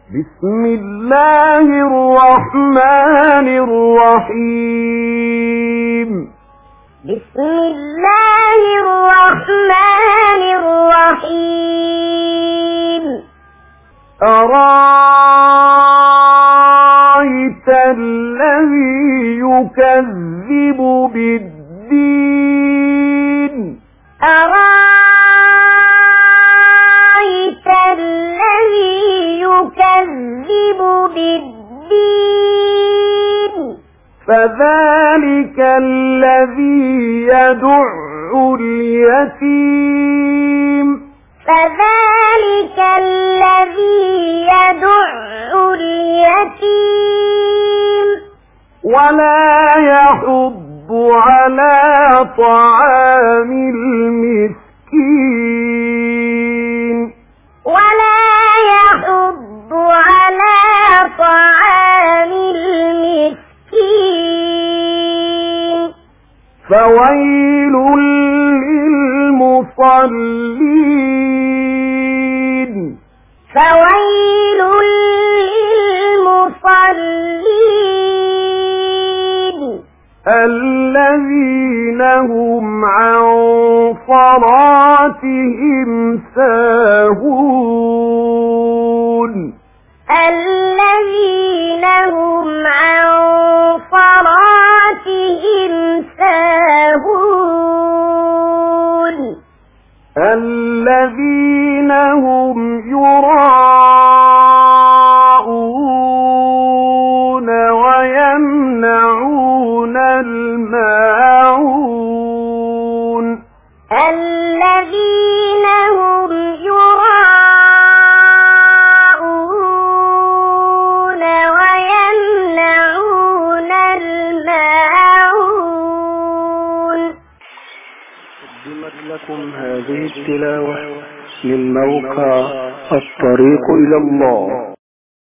بسم الله الرحمن الرحيم. بسم الله الرحمن الرحيم. أرأيت الذي يكذب بالدين. أرأيت الذي يكذب بالدين. فذلك الذي يدع اليتيم. فذلك الذي يدع اليتيم. ولا يحض على طعام المسكين. ولا يحض على طعام المسكين. فويل للمصلين. فويل للمصلين. الذين هم عن صلاتهم ساهون. الذين هم عن صلاتهم ساهون. الذين هم يراءون ويمنعون الماعون. الذين هم يراءون ويمنعون الماعون. قدمت لكم هذه التلاوة من موقع الطريق إلى الله.